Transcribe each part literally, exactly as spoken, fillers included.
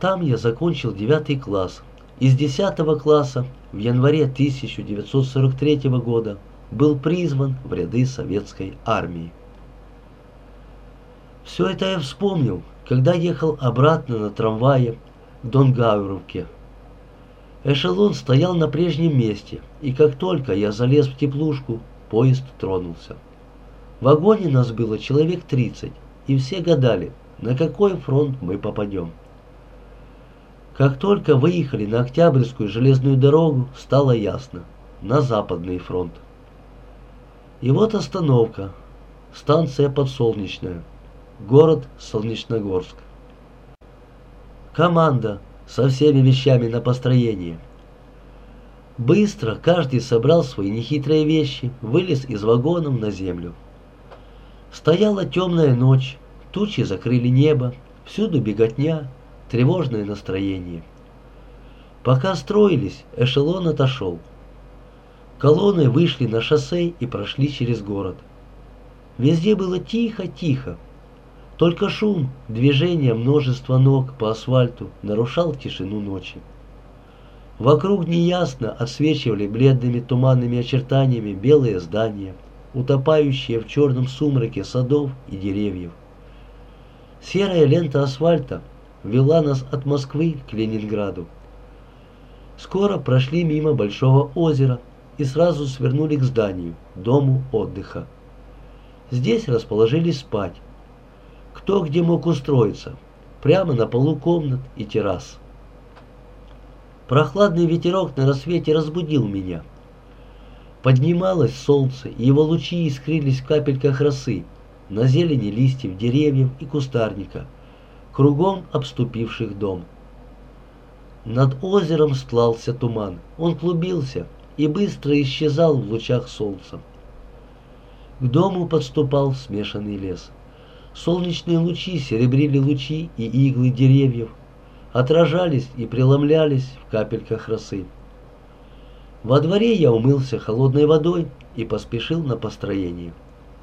Там я закончил девятый класс. Из десятого класса в январе тысяча девятьсот сорок третьего года был призван в ряды советской армии. Все это я вспомнил, когда ехал обратно на трамвае к Донгауровке. Эшелон стоял на прежнем месте, и как только я залез в теплушку, поезд тронулся. В вагоне нас было человек тридцать, и все гадали, на какой фронт мы попадем. Как только выехали на Октябрьскую железную дорогу, стало ясно – на Западный фронт. И вот остановка, станция Подсолнечная, город Солнечногорск. Команда со всеми вещами на построение. Быстро каждый собрал свои нехитрые вещи, вылез из вагонов на землю. Стояла темная ночь, тучи закрыли небо, всюду беготня, тревожное настроение. Пока строились, эшелон отошел. Колонны вышли на шоссе и прошли через город. Везде было тихо-тихо. Только шум, движение множества ног по асфальту нарушал тишину ночи. Вокруг неясно отсвечивали бледными туманными очертаниями белые здания, утопающие в черном сумраке садов и деревьев. Серая лента асфальта вела нас от Москвы к Ленинграду. Скоро прошли мимо большого озера и сразу свернули к зданию, дому отдыха. Здесь расположились спать. Кто где мог устроиться, прямо на полу комнат и террас. Прохладный ветерок на рассвете разбудил меня. Поднималось солнце, и его лучи искрились в капельках росы на зелени листьев деревьев и кустарника, кругом обступивших дом. Над озером стлался туман, он клубился и быстро исчезал в лучах солнца. К дому подступал смешанный лес. Солнечные лучи серебрили лучи и иглы деревьев, отражались и преломлялись в капельках росы. Во дворе я умылся холодной водой и поспешил на построение.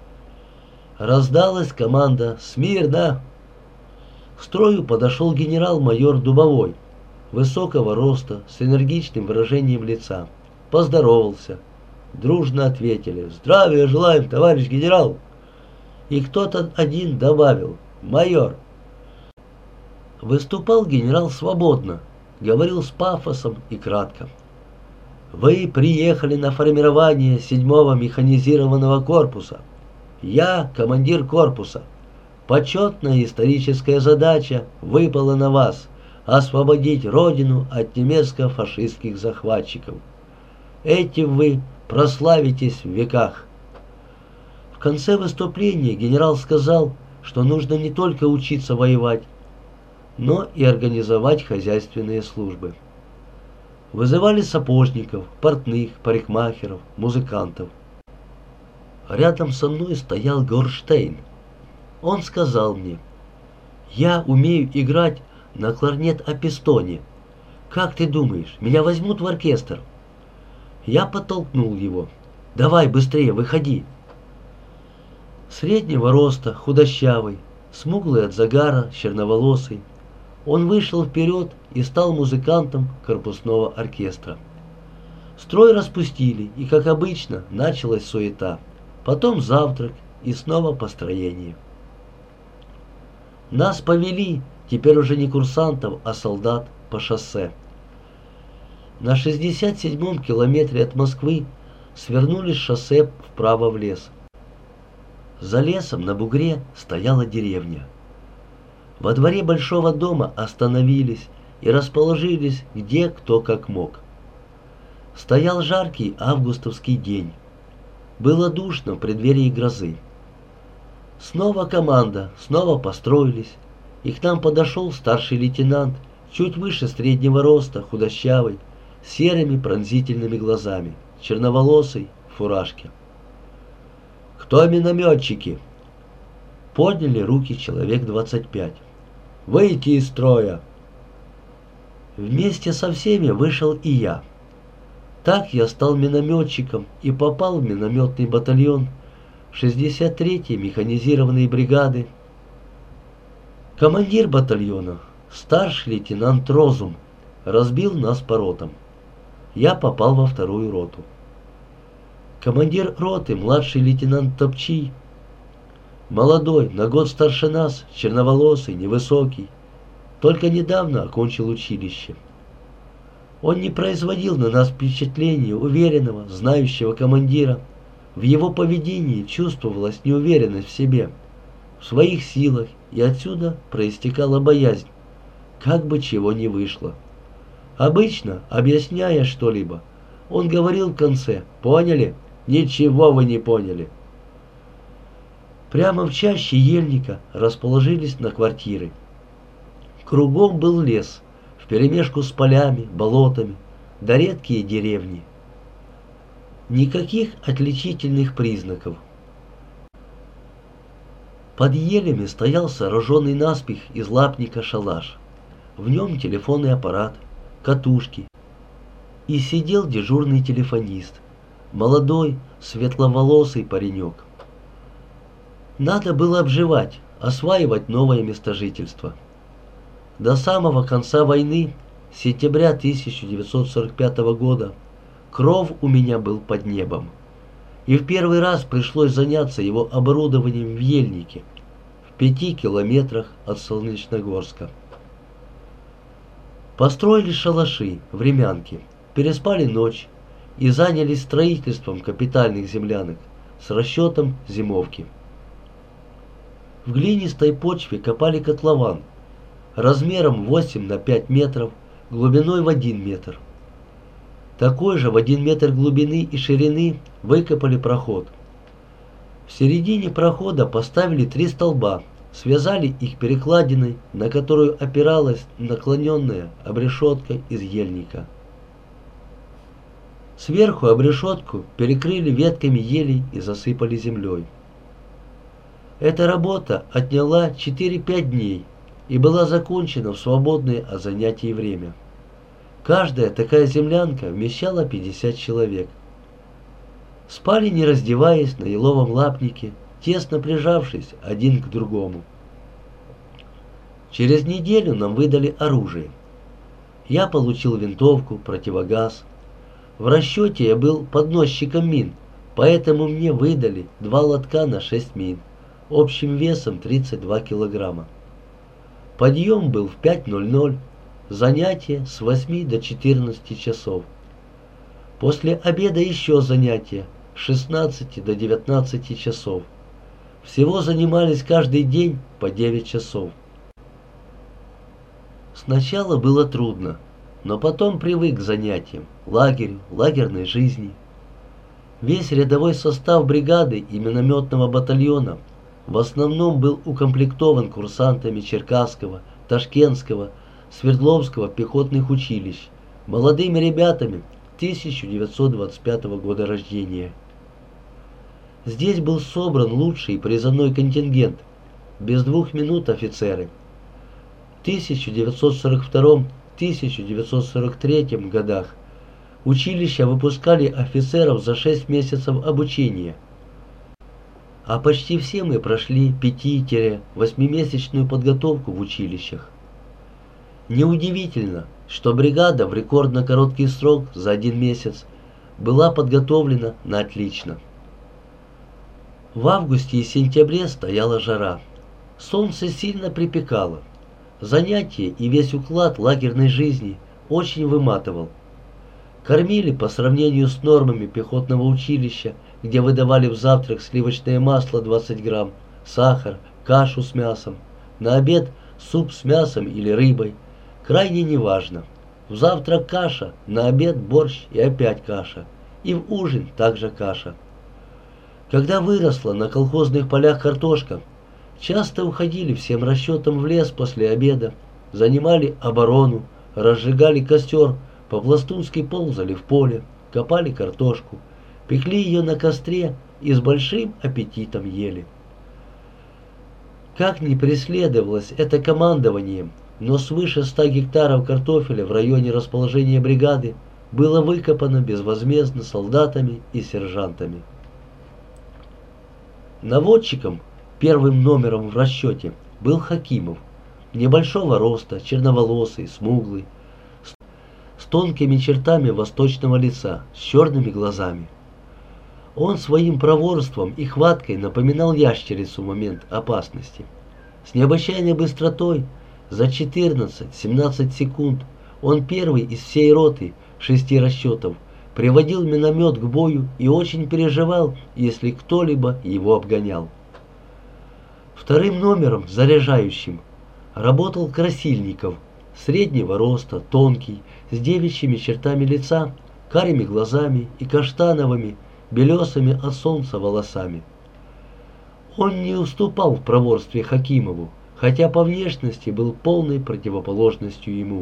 Раздалась команда «Смирно!». К строю подошел генерал-майор Дубовой, высокого роста, с энергичным выражением лица. Поздоровался. Дружно ответили «Здравия желаем, товарищ генерал!». И кто-то один добавил «Майор». Выступал генерал свободно, говорил с пафосом и кратко. «Вы приехали на формирование седьмого механизированного корпуса. Я командир корпуса. Почетная историческая задача выпала на вас – освободить Родину от немецко-фашистских захватчиков. Этим вы прославитесь в веках». В конце выступления генерал сказал, что нужно не только учиться воевать, но и организовать хозяйственные службы. Вызывали сапожников, портных, парикмахеров, музыкантов. Рядом со мной стоял Горштейн. Он сказал мне: «Я умею играть на кларнет-апистоне. Как ты думаешь, меня возьмут в оркестр?» Я подтолкнул его. «Давай быстрее, выходи». Среднего роста, худощавый, смуглый от загара, черноволосый, он вышел вперед и стал музыкантом корпусного оркестра. Строй распустили, и, как обычно, началась суета. Потом завтрак и снова построение. Нас повели, теперь уже не курсантов, а солдат, по шоссе. На шестьдесят седьмом километре от Москвы свернули с шоссе вправо в лес. За лесом на бугре стояла деревня. Во дворе большого дома остановились и расположились где кто как мог. Стоял жаркий августовский день. Было душно в преддверии грозы. Снова команда, снова построились, и к нам подошел старший лейтенант, чуть выше среднего роста, худощавый, с серыми пронзительными глазами, черноволосый, в фуражке. «Кто минометчики?» Подняли руки человек двадцать пять. «Выйти из строя!» Вместе со всеми вышел и я. Так я стал минометчиком и попал в минометный батальон шестьдесят третьей механизированной бригады. Командир батальона, Старший лейтенант Розум разбил нас по ротам. Я попал во вторую роту. Командир роты, младший лейтенант Топчий, молодой, на год старше нас, черноволосый, невысокий, только недавно окончил училище. Он не производил на нас впечатления уверенного, знающего командира. В его поведении чувствовалась неуверенность в себе, в своих силах, и отсюда проистекала боязнь, как бы чего ни вышло. Обычно, объясняя что-либо, он говорил в конце: «Поняли? Ничего вы не поняли». Прямо в чаще ельника расположились на квартиры. Кругом был лес, вперемешку с полями, болотами, да редкие деревни. Никаких отличительных признаков. Под елями стоял сооруженный наспех из лапника шалаш. В нем телефонный аппарат, катушки. И сидел дежурный телефонист, молодой, светловолосый паренек. Надо было обживать, осваивать новое место жительства. До самого конца войны, сентября тысяча девятьсот сорок пятого года, кров у меня был под небом. И в первый раз пришлось заняться его оборудованием в Ельнике, в пяти километрах от Солнечногорска. Построили шалаши, времянки, переспали ночь и занялись строительством капитальных землянок с расчетом зимовки. В глинистой почве копали котлован размером восемь на пять метров, глубиной в один метр. Такой же в один метр глубины и ширины выкопали проход. В середине прохода поставили три столба, связали их перекладиной, на которую опиралась наклоненная обрешетка из ельника. Сверху обрешетку перекрыли ветками елей и засыпали землей. Эта работа отняла четыре-пять дней и была закончена в свободное от занятий время. Каждая такая землянка вмещала пятьдесят человек. Спали, не раздеваясь, на еловом лапнике, тесно прижавшись один к другому. Через неделю нам выдали оружие. Я получил винтовку, противогаз. В расчете я был подносчиком мин, поэтому мне выдали два лотка на шесть мин, общим весом тридцать два килограмма. Подъем был в пять ноль-ноль, занятия с восьми до четырнадцати часов. После обеда еще занятия с шестнадцати до девятнадцати часов. Всего занимались каждый день по девять часов. Сначала было трудно, но потом привык к занятиям, лагерю, лагерной жизни. Весь рядовой состав бригады и минометного батальона в основном был укомплектован курсантами Черкасского, Ташкентского, Свердловского пехотных училищ, молодыми ребятами тысяча девятьсот двадцать пятого года рождения. Здесь был собран лучший призывной контингент, без двух минут офицеры. В тысяча девятьсот сорок втором — тысяча девятьсот сорок третьем годах училища выпускали офицеров за шесть месяцев обучения, а почти все мы прошли пяти-восьмимесячную подготовку в училищах. Неудивительно, что бригада в рекордно короткий срок, за один месяц, была подготовлена на отлично. В августе и сентябре стояла жара. Солнце сильно припекало. Занятия и весь уклад лагерной жизни очень выматывал. Кормили по сравнению с нормами пехотного училища, где выдавали в завтрак сливочное масло двадцать грамм, сахар, кашу с мясом, на обед суп с мясом или рыбой. Крайне неважно. В завтрак каша, на обед борщ и опять каша. И в ужин также каша. Когда выросла на колхозных полях картошка, часто уходили всем расчетом в лес после обеда, занимали оборону, разжигали костер, по-пластунски ползали в поле, копали картошку, пекли ее на костре и с большим аппетитом ели. Как ни преследовалось это командованием, но свыше ста гектаров картофеля в районе расположения бригады было выкопано безвозмездно солдатами и сержантами. Наводчиком, первым номером в расчете, был Хакимов, небольшого роста, черноволосый, смуглый, с тонкими чертами восточного лица, с черными глазами. Он своим проворством и хваткой напоминал ящерицу в момент опасности. С необычайной быстротой за четырнадцать-семнадцать секунд он первый из всей роты шести расчетов приводил миномет к бою и очень переживал, если кто-либо его обгонял. Вторым номером, заряжающим, работал Красильников, среднего роста, тонкий, с девичьими чертами лица, карими глазами и каштановыми, белесыми от солнца волосами. Он не уступал в проворстве Хакимову, хотя по внешности был полной противоположностью ему.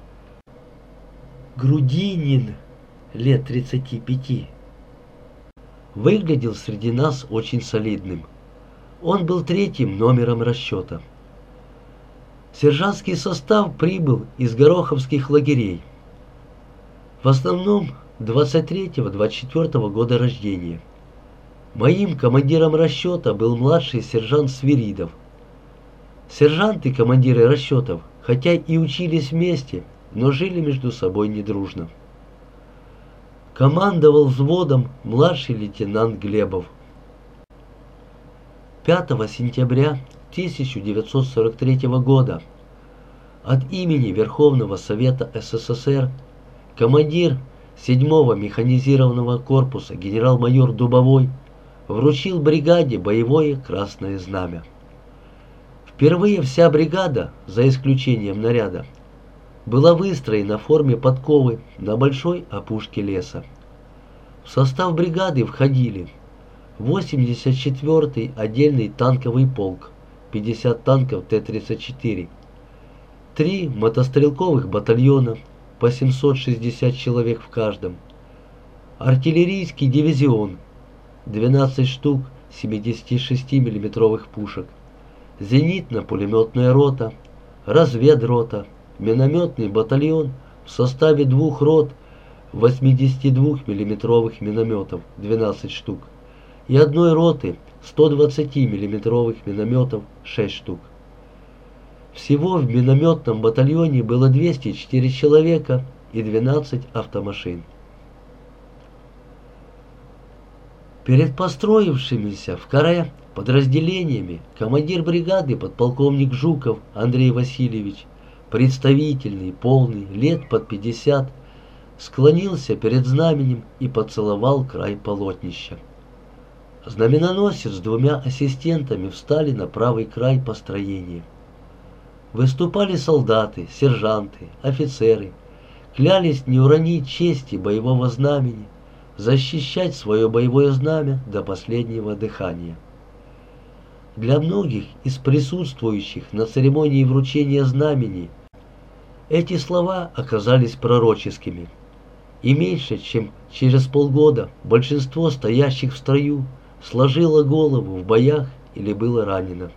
Грудинин, лет тридцати пяти, выглядел среди нас очень солидным. Он был третьим номером расчета. Сержантский состав прибыл из гороховских лагерей. В основном двадцать третьего — двадцать четвёртого года рождения. Моим командиром расчета был младший сержант Свиридов. Сержанты, командиры расчетов, хотя и учились вместе, но жили между собой недружно. Командовал взводом младший лейтенант Глебов. пятого сентября тысяча девятьсот сорок третьего года от имени Верховного Совета СССР командир седьмого механизированного корпуса генерал-майор Дубовой вручил бригаде боевое красное знамя. Впервые вся бригада, за исключением наряда, была выстроена в форме подковы на большой опушке леса. В состав бригады входили восемьдесят четвёртый отдельный танковый полк, пятьдесят танков Т тридцать четыре, три мотострелковых батальона, по семьсот шестьдесят человек в каждом, артиллерийский дивизион, двенадцать штук семидесятишестимиллиметровых пушек, зенитно-пулеметная рота, разведрота, минометный батальон в составе двух рот восьмидесятидвухмиллиметровых минометов, двенадцать штук, и одной роты стодвадцатимиллиметровых минометов, шесть штук. Всего в минометном батальоне было двести четыре человека и двенадцать автомашин. Перед построившимися в каре подразделениями командир бригады подполковник Жуков Андрей Васильевич, представительный, полный, лет под пятьдесят, склонился перед знаменем и поцеловал край полотнища. Знаменоносец с двумя ассистентами встали на правый край построения. Выступали солдаты, сержанты, офицеры, клялись не уронить чести боевого знамени, защищать свое боевое знамя до последнего дыхания. Для многих из присутствующих на церемонии вручения знамени эти слова оказались пророческими, и меньше чем через полгода большинство стоящих в строю сложило голову в боях или было ранено.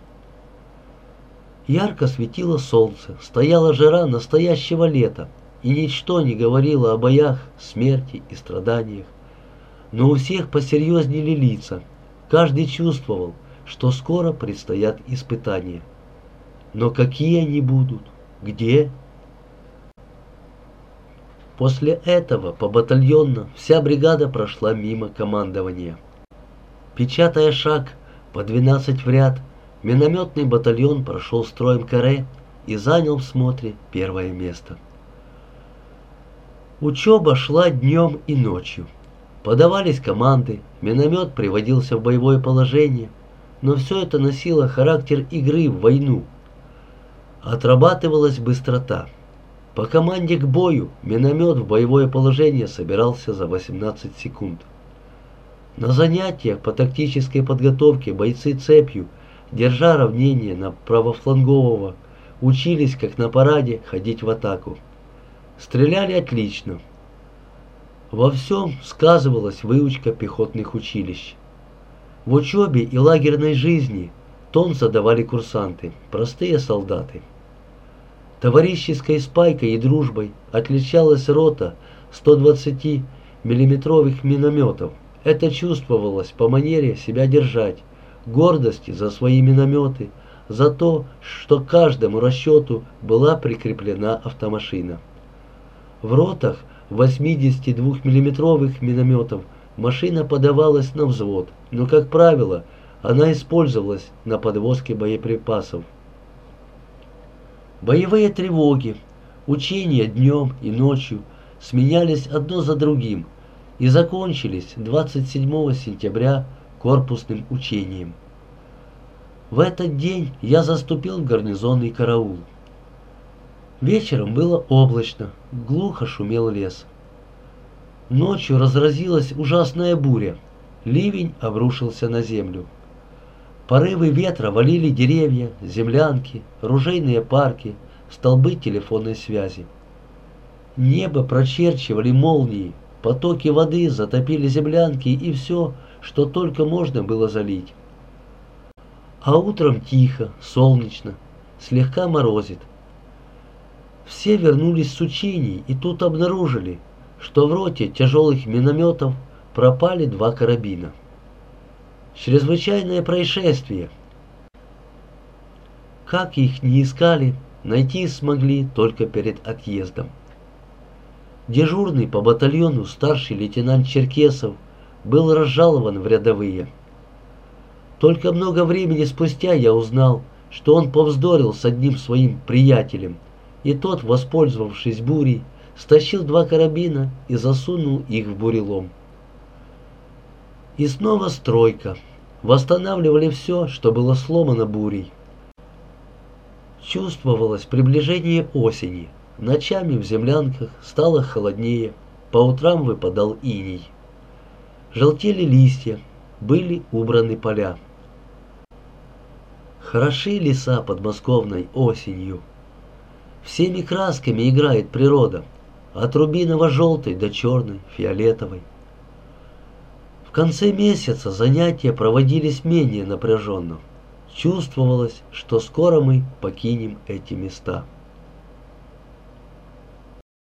Ярко светило солнце, стояла жара настоящего лета, и ничто не говорило о боях, смерти и страданиях. Но у всех посерьезнели лица, каждый чувствовал, что скоро предстоят испытания. Но какие они будут? Где? После этого побатальонно вся бригада прошла мимо командования. Печатая шаг по двенадцать в ряд, минометный батальон прошел строем каре и занял в смотре первое место. Учеба шла днем и ночью. Подавались команды, миномет приводился в боевое положение, но все это носило характер игры в войну. Отрабатывалась быстрота. По команде к бою миномет в боевое положение собирался за восемнадцать секунд. На занятиях по тактической подготовке бойцы цепью, держа равнение на правофлангового, учились, как на параде, ходить в атаку. Стреляли отлично. Во всем сказывалась выучка пехотных училищ. В учебе и лагерной жизни тон задавали курсанты, простые солдаты. Товарищеской спайкой и дружбой отличалась рота стодвадцатимиллиметровых минометов. Это чувствовалось по манере себя держать, гордости за свои минометы, за то, что к каждому расчету была прикреплена автомашина. В ротах восьмидесятидвухмиллиметровых минометов машина подавалась на взвод, но, как правило, она использовалась на подвозке боеприпасов. Боевые тревоги, учения днем и ночью сменялись одно за другим и закончились двадцать седьмого сентября корпусным учением. В этот день я заступил в гарнизонный караул. Вечером было облачно, глухо шумел лес. Ночью разразилась ужасная буря, ливень обрушился на землю. Порывы ветра валили деревья, землянки, ружейные парки, столбы телефонной связи. Небо прочерчивали молнии, потоки воды затопили землянки и все, что только можно было залить. А утром тихо, солнечно, слегка морозит. Все вернулись с учений и тут обнаружили, что в роте тяжелых минометов пропали два карабина. Чрезвычайное происшествие. Как их не искали, найти смогли только перед отъездом. Дежурный по батальону старший лейтенант Черкесов был разжалован в рядовые. Только много времени спустя я узнал, что он повздорил с одним своим приятелем, и тот, воспользовавшись бурей, стащил два карабина и засунул их в бурелом. И снова стройка. Восстанавливали все, что было сломано бурей. Чувствовалось приближение осени. Ночами в землянках стало холоднее, по утрам выпадал иней. Желтели листья, были убраны поля. Хороши леса подмосковной осенью. Всеми красками играет природа, от рубиново-желтой до черной, фиолетовой. В конце месяца занятия проводились менее напряженно. Чувствовалось, что скоро мы покинем эти места.